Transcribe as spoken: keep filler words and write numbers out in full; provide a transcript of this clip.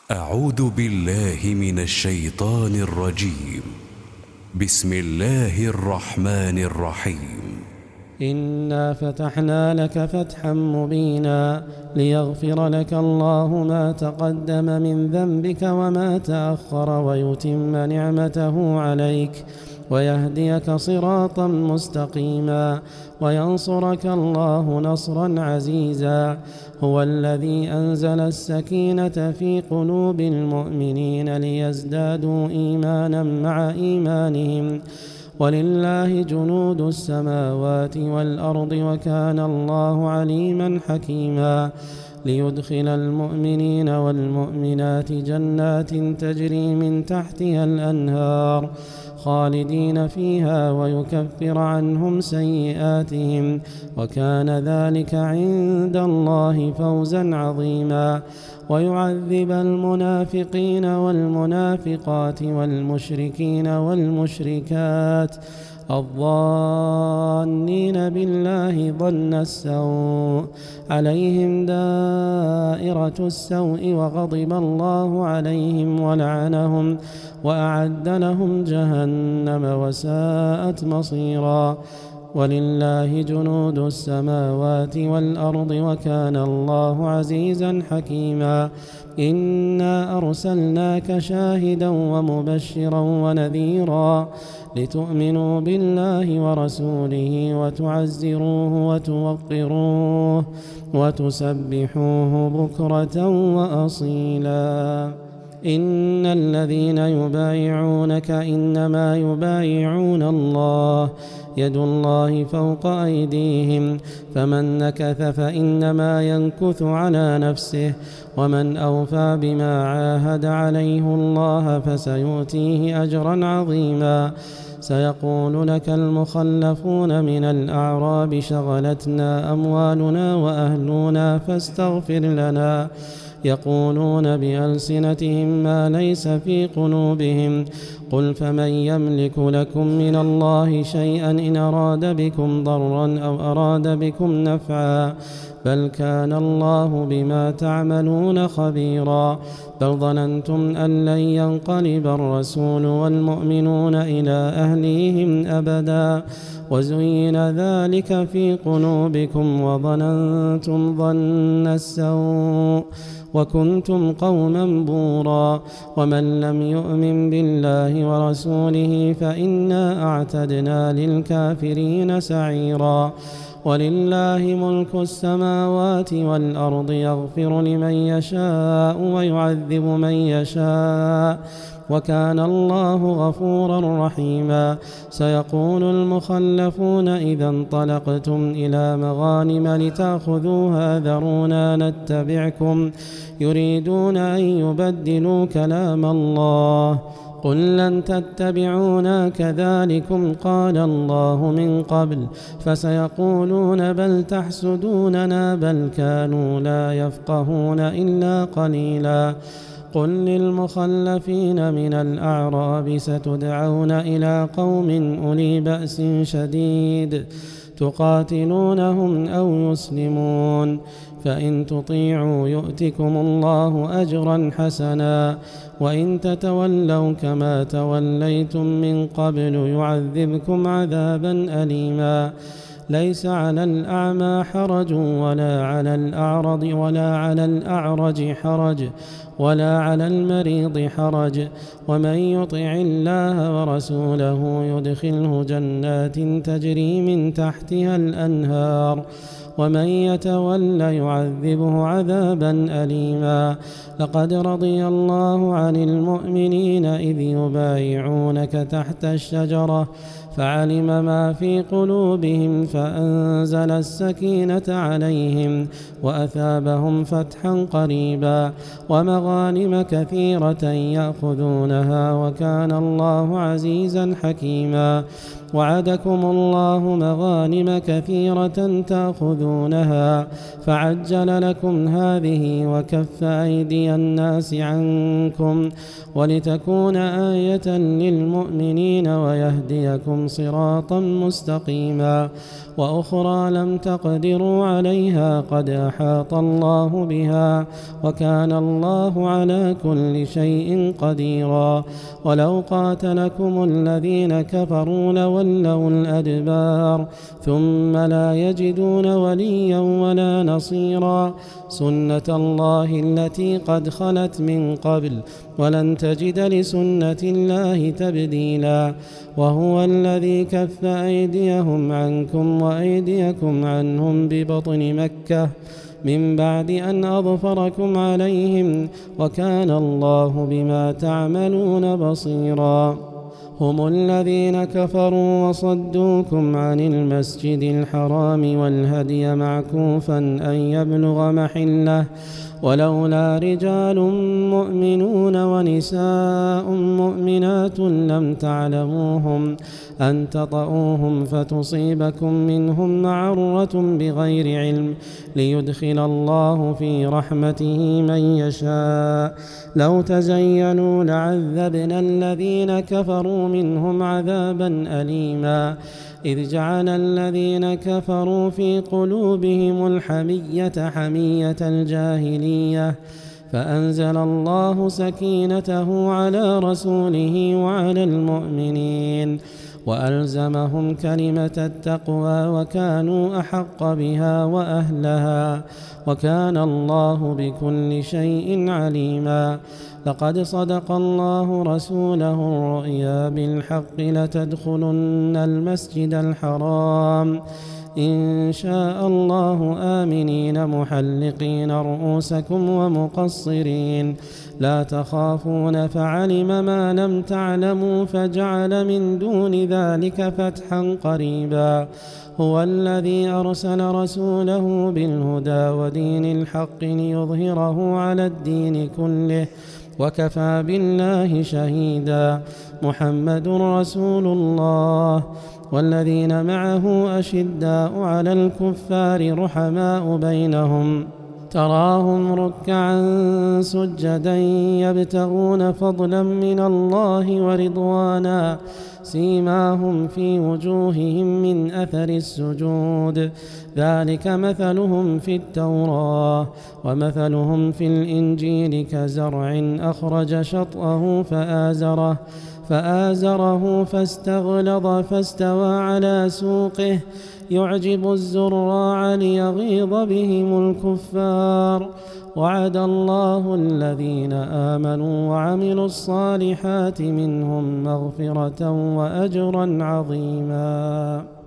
أعوذ بالله من الشيطان الرجيم. بسم الله الرحمن الرحيم. إنا فتحنا لك فتحا مبينا ليغفر لك الله ما تقدم من ذنبك وما تأخر ويتم نعمته عليك ويهديك صراطا مستقيما وينصرك الله نصرا عزيزا. هو الذي أنزل السكينة في قلوب المؤمنين ليزدادوا إيمانا مع إيمانهم ولله جنود السماوات والأرض وكان الله عليما حكيما. ليدخل المؤمنين والمؤمنات جنات تجري من تحتها الأنهار خالدين فيها ويكفر عنهم سيئاتهم وكان ذلك عند الله فوزا عظيما. ويعذب المنافقين والمنافقات والمشركين والمشركات الظانين بالله ظن السوء عليهم دائرة السوء وغضب الله عليهم ولعنهم وأعد لهم جهنم وساءت مصيرا. ولله جنود السماوات والأرض وكان الله عزيزا حكيما. إنا أرسلناك شاهدا ومبشرا ونذيرا لتؤمنوا بالله ورسوله وتعزروه وتوقروه وتسبحوه بكرة وأصيلا. إن الذين يبايعونك إنما يبايعون الله يد الله فوق أيديهم فمن نكث فإنما ينكث على نفسه ومن أوفى بما عاهد عليه الله فسيؤتيه أجرا عظيما. سيقول لك المخلفون من الأعراب شغلتنا أموالنا وأهلنا فاستغفر لنا يقولون بألسنتهم ما ليس في قلوبهم قل فمن يملك لكم من الله شيئا إن أراد بكم ضرا أو أراد بكم نفعا بل كان الله بما تعملون خبيرا. بل ظننتم أن لن ينقلب الرسول والمؤمنون إلى أهليهم أبدا وزين ذلك في قلوبكم وظننتم ظن السوء وكنتم قوما بورا. ومن لم يؤمن بالله ورسوله فإنا أعتدنا للكافرين سعيرا. ولله ملك السماوات والأرض يغفر لمن يشاء ويعذب من يشاء وكان الله غفورا رحيما. سيقول المخلفون إذا انطلقتم إلى مغانم لتأخذوها ذرونا نتبعكم يريدون أن يبدلوا كلام الله قل لن تتبعونا كذلكم قال الله من قبل فسيقولون بل تحسدوننا بل كانوا لا يفقهون إلا قليلا. قل للمخلفين من الأعراب ستدعون إلى قوم أولي بأس شديد تقاتلونهم أو يسلمون فإن تطيعوا يؤتكم الله أجرا حسنا وإن تتولوا كما توليتم من قبل يعذبكم عذابا أليما. ليس على الأعمى حرج ولا على الأعرض ولا على الأعرج حرج ولا على المريض حرج ومن يطع الله ورسوله يدخله جنات تجري من تحتها الأنهار ومن يتول يعذبه عذابا أليما. لقد رضي الله عن المؤمنين إذ يبايعونك تحت الشجرة فعلم ما في قلوبهم فأنزل السكينة عليهم وأثابهم فتحا قريبا ومغانم كثيرة يأخذونها وكان الله عزيزا حكيما. وعدكم الله مغانم كثيرة تأخذونها فعجل لكم هذه وكف أيدي الناس عنكم ولتكون آية للمؤمنين ويهديكم صراطا مستقيما. وأخرى لم تقدروا عليها قد أحاط الله بها وكان الله على كل شيء قديرا. ولو قاتلكم الذين كفروا لولوا الأدبار ثم لا يجدون وليا ولا نصيرا. سنة الله التي قد خلت من قبل ولن تجد لسنة الله تبديلا. وهو الذي كف أيديهم عنكم وأيديكم عنهم ببطن مكة من بعد أن أظفركم عليهم وكان الله بما تعملون بصيرا. هم الذين كفروا وصدوكم عن المسجد الحرام والهدي معكوفا أن يبلغ محله ولولا رجال مؤمنون ونساء مؤمنات لم تعلموهم أن تطؤوهم فتصيبكم منهم معرة بغير علم ليدخل الله في رحمته من يشاء. لو تزينوا لعذبنا الذين كفروا منهم عذابا أليما. إذ جعل الذين كفروا في قلوبهم الحمية حمية الجاهلية فأنزل الله سكينته على رسوله وعلى المؤمنين وألزمهم كلمة التقوى وكانوا أحق بها وأهلها وكان الله بكل شيء عليما. لقد صدق الله رسوله الرؤيا بالحق لتدخلن المسجد الحرام إن شاء الله آمنين محلقين رؤوسكم ومقصرين لا تخافون فعلم ما لم تعلموا فجعل من دون ذلك فتحا قريبا. هو الذي أرسل رسوله بالهدى ودين الحق ليظهره على الدين كله وكفى بالله شهيدا. محمد رسول الله والذين معه أشداء على الكفار رحماء بينهم تراهم ركعا سجدا يبتغون فضلا من الله ورضوانا سيماهم في وجوههم من أثر السجود ذلك مثلهم في التوراة ومثلهم في الإنجيل كزرع أخرج شطأه فآزره فآزره فاستغلظ فاستوى على سوقه يعجب الزراع ليغيظ بهم الكفار. وعد الله الذين آمنوا وعملوا الصالحات منهم مغفرة وأجرا عظيما.